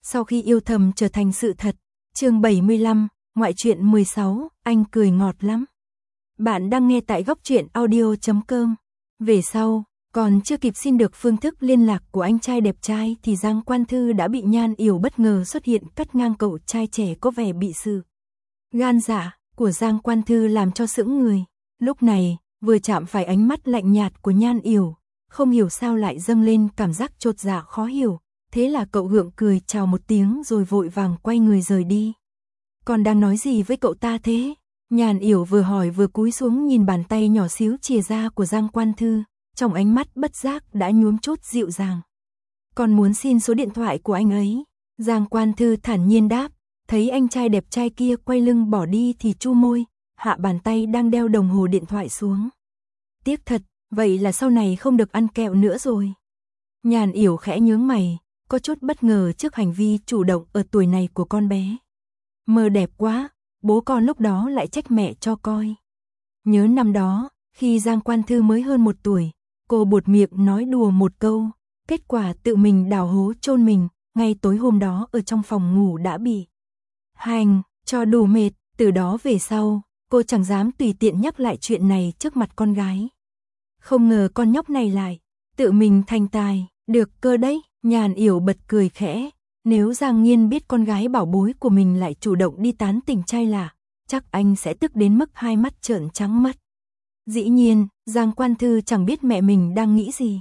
Sau khi yêu thầm trở thành sự thật. Chương 75, ngoại truyện 16, anh cười ngọt lắm. Bạn đang nghe tại góc truyện audio.com. Về sau, còn chưa kịp xin được phương thức liên lạc của anh trai đẹp trai thì Giang Quan Thư đã bị Nhan Yểu bất ngờ xuất hiện cắt ngang cậu trai trẻ có vẻ bị sự gan dạ của Giang Quan Thư làm cho sững người. Lúc này, vừa chạm phải ánh mắt lạnh nhạt của Nhan Yểu, không hiểu sao lại dâng lên cảm giác chột dạ khó hiểu. Thế là cậu gượng cười chào một tiếng rồi vội vàng quay người rời đi. Còn đang nói gì với cậu ta thế? Nhan Yểu vừa hỏi vừa cúi xuống nhìn bàn tay nhỏ xíu chìa ra của Giang Quan Thư, trong ánh mắt bất giác đã nhuốm chút dịu dàng. Còn muốn xin số điện thoại của anh ấy. Giang Quan Thư thản nhiên đáp, thấy anh trai đẹp trai kia quay lưng bỏ đi thì chu môi, hạ bàn tay đang đeo đồng hồ điện thoại xuống. Tiếc thật, vậy là sau này không được ăn kẹo nữa rồi. Nhan Yểu khẽ nhướng mày, có chút bất ngờ trước hành vi chủ động ở tuổi này của con bé. Mơ đẹp quá, bố con lúc đó lại trách mẹ cho coi. Nhớ năm đó, khi Giang Quan Thư mới hơn 1 tuổi, cô buột miệng nói đùa một câu, kết quả tự mình đào hố chôn mình, ngay tối hôm đó ở trong phòng ngủ đã bị hành cho đủ mệt. Từ đó về sau, cô chẳng dám tùy tiện nhắc lại chuyện này trước mặt con gái. Không ngờ con nhóc này lại tự mình thành tài, được cơ đấy. Nhan Yểu bật cười khẽ, nếu Giang Nghiên biết con gái bảo bối của mình lại chủ động đi tán tỉnh trai lạ, chắc anh sẽ tức đến mức hai mắt trợn trắng mất. Dĩ nhiên, Giang Quan Thư chẳng biết mẹ mình đang nghĩ gì.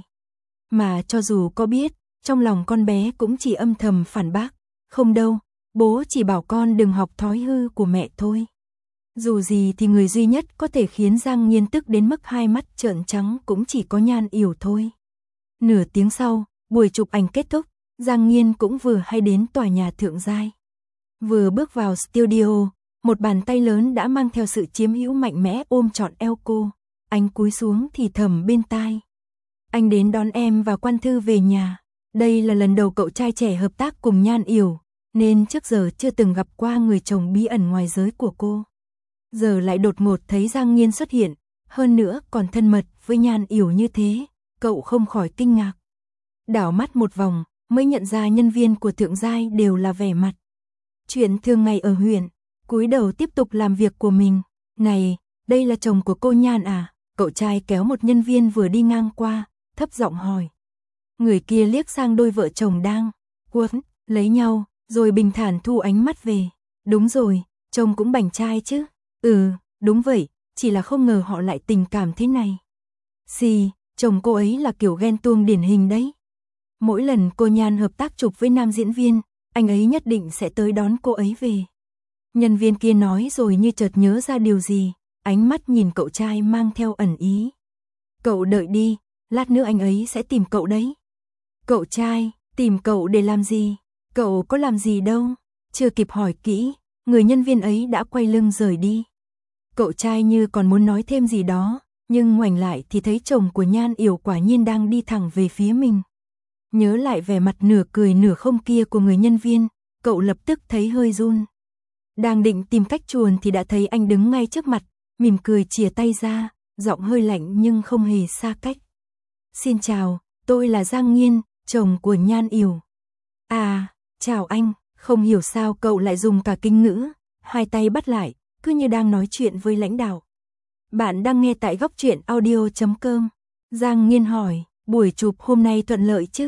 Mà cho dù có biết, trong lòng con bé cũng chỉ âm thầm phản bác, không đâu, bố chỉ bảo con đừng học thói hư của mẹ thôi. Dù gì thì người duy nhất có thể khiến Giang Nghiên tức đến mức hai mắt trợn trắng cũng chỉ có Nhan Yểu thôi. Nửa tiếng sau, buổi chụp ảnh kết thúc, Giang Nghiên cũng vừa hay đến tòa nhà thượng giai. Vừa bước vào studio, một bàn tay lớn đã mang theo sự chiếm hữu mạnh mẽ ôm trọn eo cô. Anh cúi xuống thì thầm bên tai. Anh đến đón em và Quan Thư về nhà. Đây là lần đầu cậu trai trẻ hợp tác cùng Nhan Yểu, nên trước giờ chưa từng gặp qua người chồng bí ẩn ngoài giới của cô. Giờ lại đột ngột thấy Giang Nghiên xuất hiện, hơn nữa còn thân mật với Nhan Yểu như thế, cậu không khỏi kinh ngạc. Đảo mắt một vòng, mới nhận ra nhân viên của thượng giai đều là vẻ mặt chuyện thường ngày ở huyện, cúi đầu tiếp tục làm việc của mình. Này, đây là chồng của cô Nhan à? Cậu trai kéo một nhân viên vừa đi ngang qua, thấp giọng hỏi. Người kia liếc sang đôi vợ chồng đang quấn lấy nhau, rồi bình thản thu ánh mắt về. Đúng rồi, chồng cũng bảnh trai chứ. Ừ, đúng vậy, chỉ là không ngờ họ lại tình cảm thế này. Xì, chồng cô ấy là kiểu ghen tuông điển hình đấy. Mỗi lần cô Nhan hợp tác chụp với nam diễn viên, anh ấy nhất định sẽ tới đón cô ấy về. Nhân viên kia nói rồi như chợt nhớ ra điều gì, ánh mắt nhìn cậu trai mang theo ẩn ý. Cậu đợi đi, lát nữa anh ấy sẽ tìm cậu đấy. Cậu trai, tìm cậu để làm gì? Cậu có làm gì đâu? Chưa kịp hỏi kỹ, người nhân viên ấy đã quay lưng rời đi. Cậu trai như còn muốn nói thêm gì đó, nhưng ngoảnh lại thì thấy chồng của Nhan Yểu quả nhiên đang đi thẳng về phía mình. Nhớ lại vẻ mặt nửa cười nửa không kia của người nhân viên, cậu lập tức thấy hơi run. Đang định tìm cách chuồn thì đã thấy anh đứng ngay trước mặt, mỉm cười chìa tay ra, giọng hơi lạnh nhưng không hề xa cách. Xin chào, tôi là Giang Nghiên, chồng của Nhan Yểu. À, chào anh, không hiểu sao cậu lại dùng cả kinh ngữ, hai tay bắt lại, cứ như đang nói chuyện với lãnh đạo. Bạn đang nghe tại góc truyện audio.com. Giang Nghiên hỏi, buổi chụp hôm nay thuận lợi chứ?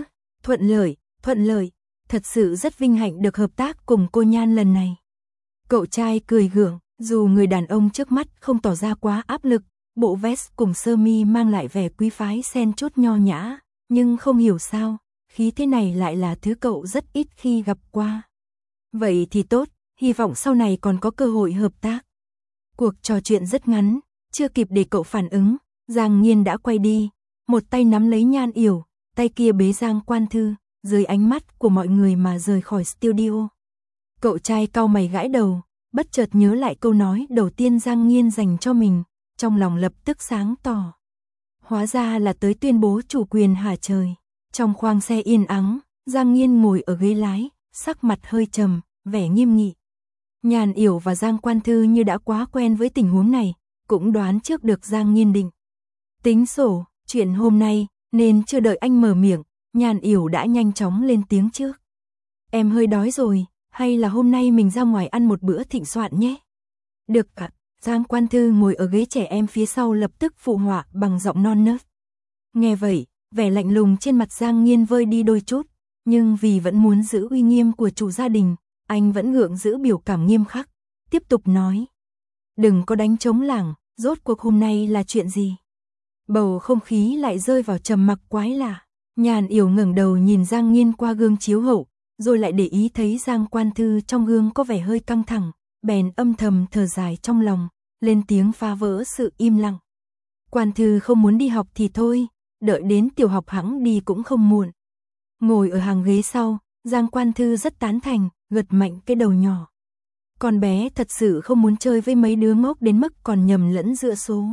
Thuận lợi, thật sự rất vinh hạnh được hợp tác cùng cô Nhan lần này. Cậu trai cười gượng, dù người đàn ông trước mắt không tỏ ra quá áp lực, bộ vest cùng sơ mi mang lại vẻ quý phái xen chút nho nhã, nhưng không hiểu sao, khí thế này lại là thứ cậu rất ít khi gặp qua. Vậy thì tốt, hy vọng sau này còn có cơ hội hợp tác. Cuộc trò chuyện rất ngắn, chưa kịp để cậu phản ứng, Giang Nghiên đã quay đi, một tay nắm lấy Nhan Yểu, tay kia bế Giang Quan Thư, dưới ánh mắt của mọi người mà rời khỏi studio. Cậu trai cau mày gãi đầu, bất chợt nhớ lại câu nói đầu tiên Giang Nghiên dành cho mình, trong lòng lập tức sáng tỏ. Hóa ra là tới tuyên bố chủ quyền hả trời. Trong khoang xe yên ắng, Giang Nghiên ngồi ở ghế lái, sắc mặt hơi trầm, vẻ nghiêm nghị. Nhan Yểu và Giang Quan Thư như đã quá quen với tình huống này, cũng đoán trước được Giang Nghiên định tính sổ, chuyện hôm nay, nên chưa đợi anh mở miệng, Nhan Yểu đã nhanh chóng lên tiếng trước. Em hơi đói rồi, hay là hôm nay mình ra ngoài ăn một bữa thịnh soạn nhé? Được ạ. Giang Quan Thư ngồi ở ghế trẻ em phía sau lập tức phụ họa bằng giọng non nớt. Nghe vậy, vẻ lạnh lùng trên mặt Giang Nghiên vơi đi đôi chút, nhưng vì vẫn muốn giữ uy nghiêm của chủ gia đình, anh vẫn gượng giữ biểu cảm nghiêm khắc, tiếp tục nói. Đừng có đánh trống lảng, rốt cuộc hôm nay là chuyện gì? Bầu không khí lại rơi vào trầm mặc quái lạ. Nhàn Yểu ngẩng đầu nhìn Giang Nghiên qua gương chiếu hậu, rồi lại để ý thấy Giang Quan Thư trong gương có vẻ hơi căng thẳng, bèn âm thầm thở dài trong lòng, lên tiếng phá vỡ sự im lặng. Quan Thư không muốn đi học thì thôi, đợi đến tiểu học hẵng đi cũng không muộn. Ngồi ở hàng ghế sau, Giang Quan Thư rất tán thành, gật mạnh cái đầu nhỏ. Con bé thật sự không muốn chơi với mấy đứa ngốc đến mức còn nhầm lẫn giữa số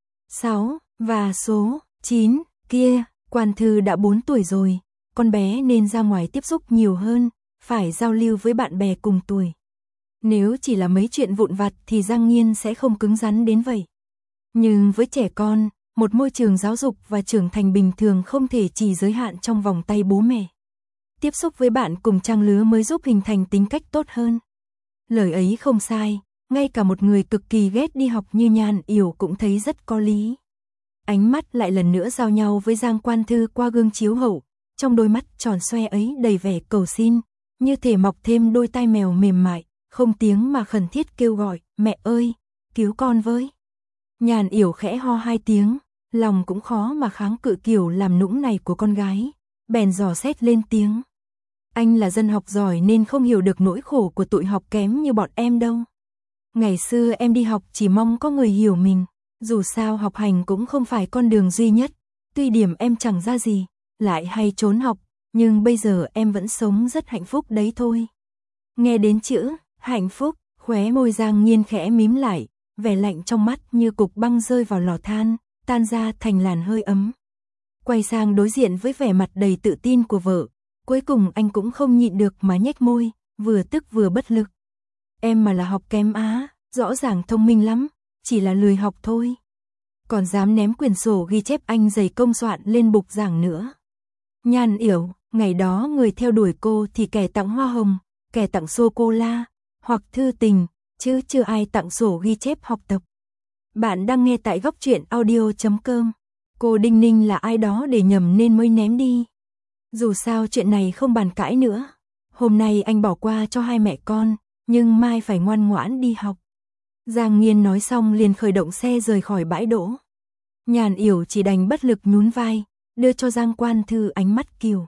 6 và số 9 kia. Quan Thư đã 4 tuổi rồi, con bé nên ra ngoài tiếp xúc nhiều hơn, phải giao lưu với bạn bè cùng tuổi. Nếu chỉ là mấy chuyện vụn vặt thì Giang Nghiên sẽ không cứng rắn đến vậy. Nhưng với trẻ con, một môi trường giáo dục và trưởng thành bình thường không thể chỉ giới hạn trong vòng tay bố mẹ. Tiếp xúc với bạn cùng trang lứa mới giúp hình thành tính cách tốt hơn. Lời ấy không sai, ngay cả một người cực kỳ ghét đi học như Nhàn Yểu cũng thấy rất có lý. Ánh mắt lại lần nữa giao nhau với Giang Quan Thư qua gương chiếu hậu, trong đôi mắt tròn xoe ấy đầy vẻ cầu xin, như thể mọc thêm đôi tai mèo mềm mại, không tiếng mà khẩn thiết kêu gọi, mẹ ơi, cứu con với. Nhàn Yểu khẽ ho 2 tiếng, lòng cũng khó mà kháng cự kiểu làm nũng này của con gái, bèn dò xét lên tiếng. Anh là dân học giỏi nên không hiểu được nỗi khổ của tụi học kém như bọn em đâu. Ngày xưa em đi học chỉ mong có người hiểu mình, dù sao học hành cũng không phải con đường duy nhất, tuy điểm em chẳng ra gì, lại hay trốn học, nhưng bây giờ em vẫn sống rất hạnh phúc đấy thôi. Nghe đến chữ hạnh phúc, khóe môi Giang Nghiên khẽ mím lại, vẻ lạnh trong mắt như cục băng rơi vào lò than, tan ra thành làn hơi ấm. Quay sang đối diện với vẻ mặt đầy tự tin của vợ, cuối cùng anh cũng không nhịn được mà nhếch môi, vừa tức vừa bất lực. Em mà là học kém á, rõ ràng thông minh lắm, chỉ là lười học thôi. Còn dám ném quyển sổ ghi chép anh dày công soạn lên bục giảng nữa. Nhàn Yểu, ngày đó người theo đuổi cô thì kẻ tặng hoa hồng, kẻ tặng sô-cô-la, hoặc thư tình, chứ chưa ai tặng sổ ghi chép học tập. Bạn đang nghe tại góc truyện audio.com. Cô Đinh Ninh là ai đó để nhầm nên mới ném đi. Dù sao chuyện này không bàn cãi nữa. Hôm nay anh bỏ qua cho hai mẹ con, nhưng mai phải ngoan ngoãn đi học. Giang Nghiên nói xong liền khởi động xe rời khỏi bãi đỗ. Nhàn Yểu chỉ đành bất lực nhún vai, đưa cho Giang Quan Thư ánh mắt kiều.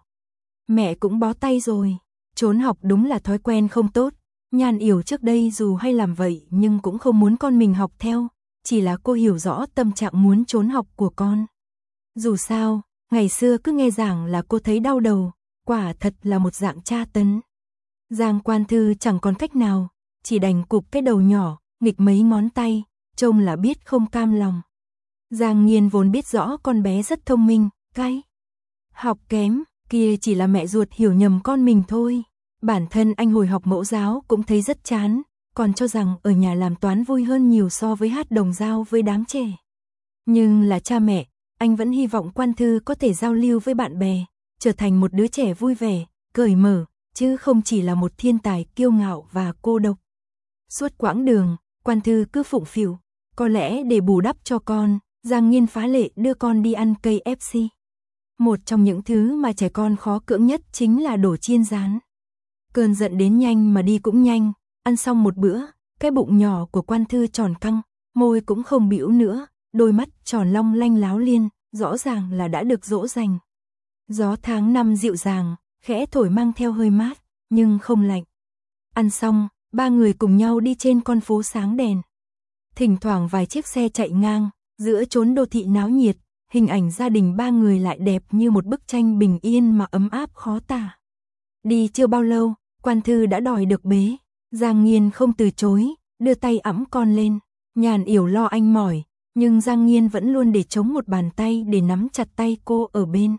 Mẹ cũng bó tay rồi, trốn học đúng là thói quen không tốt. Nhàn Yểu trước đây dù hay làm vậy nhưng cũng không muốn con mình học theo, chỉ là cô hiểu rõ tâm trạng muốn trốn học của con. Dù sao, ngày xưa cứ nghe giảng là cô thấy đau đầu, quả thật là một dạng tra tấn. Giang Quan Thư chẳng còn cách nào, chỉ đành cụp cái đầu nhỏ, nghịch mấy ngón tay, trông là biết không cam lòng. Giang Nghiên vốn biết rõ con bé rất thông minh, cái học kém kia chỉ là mẹ ruột hiểu nhầm con mình thôi. Bản thân anh hồi học mẫu giáo cũng thấy rất chán, còn cho rằng ở nhà làm toán vui hơn nhiều so với hát đồng dao với đám trẻ. Nhưng là cha mẹ, anh vẫn hy vọng Quan Thư có thể giao lưu với bạn bè, trở thành một đứa trẻ vui vẻ, cởi mở, chứ không chỉ là một thiên tài kiêu ngạo và cô độc. Suốt quãng đường, Quan Thư cứ phụng phịu, có lẽ để bù đắp cho con, Giang Nghiên phá lệ đưa con đi ăn KFC. Một trong những thứ mà trẻ con khó cưỡng nhất chính là đồ chiên rán. Cơn giận đến nhanh mà đi cũng nhanh, ăn xong một bữa, cái bụng nhỏ của Quan Thư tròn căng, môi cũng không bĩu nữa, đôi mắt tròn long lanh láo liên, rõ ràng là đã được dỗ dành. Gió tháng 5 dịu dàng, khẽ thổi mang theo hơi mát, nhưng không lạnh. Ăn xong, ba người cùng nhau đi trên con phố sáng đèn. Thỉnh thoảng vài chiếc xe chạy ngang, giữa chốn đô thị náo nhiệt, hình ảnh gia đình ba người lại đẹp như một bức tranh bình yên mà ấm áp khó tả. Đi chưa bao lâu, Quan Thư đã đòi được bế. Giang Nghiên không từ chối, đưa tay ẵm con lên. Nhàn Yểu lo anh mỏi, nhưng Giang Nghiên vẫn luôn để trống một bàn tay để nắm chặt tay cô ở bên.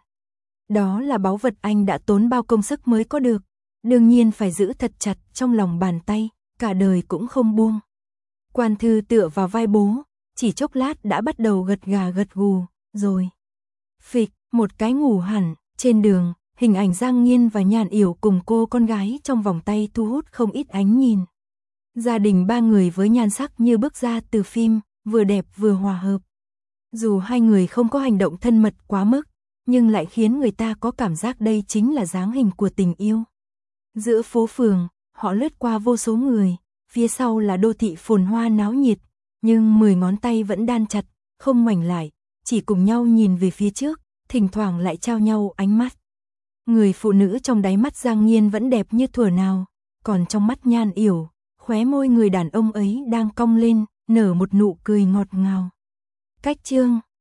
Đó là báu vật anh đã tốn bao công sức mới có được, đương nhiên phải giữ thật chặt trong lòng bàn tay, cả đời cũng không buông. Quan Thư tựa vào vai bố, chỉ chốc lát đã bắt đầu gật gà gật gù, rồi phịch, một cái ngủ hẳn. Trên đường, hình ảnh Giang Nghiên và Nhan Yểu cùng cô con gái trong vòng tay thu hút không ít ánh nhìn. Gia đình ba người với nhan sắc như bước ra từ phim, vừa đẹp vừa hòa hợp. Dù hai người không có hành động thân mật quá mức, nhưng lại khiến người ta có cảm giác đây chính là dáng hình của tình yêu. Giữa phố phường, họ lướt qua vô số người, phía sau là đô thị phồn hoa náo nhiệt, nhưng 10 ngón tay vẫn đan chặt, không ngoảnh lại, chỉ cùng nhau nhìn về phía trước, thỉnh thoảng lại trao nhau ánh mắt. Người phụ nữ trong đáy mắt Giang Nghiên vẫn đẹp như thuở nào, còn trong mắt Nhan Yểu, khóe môi người đàn ông ấy đang cong lên, nở một nụ cười ngọt ngào. Cách chương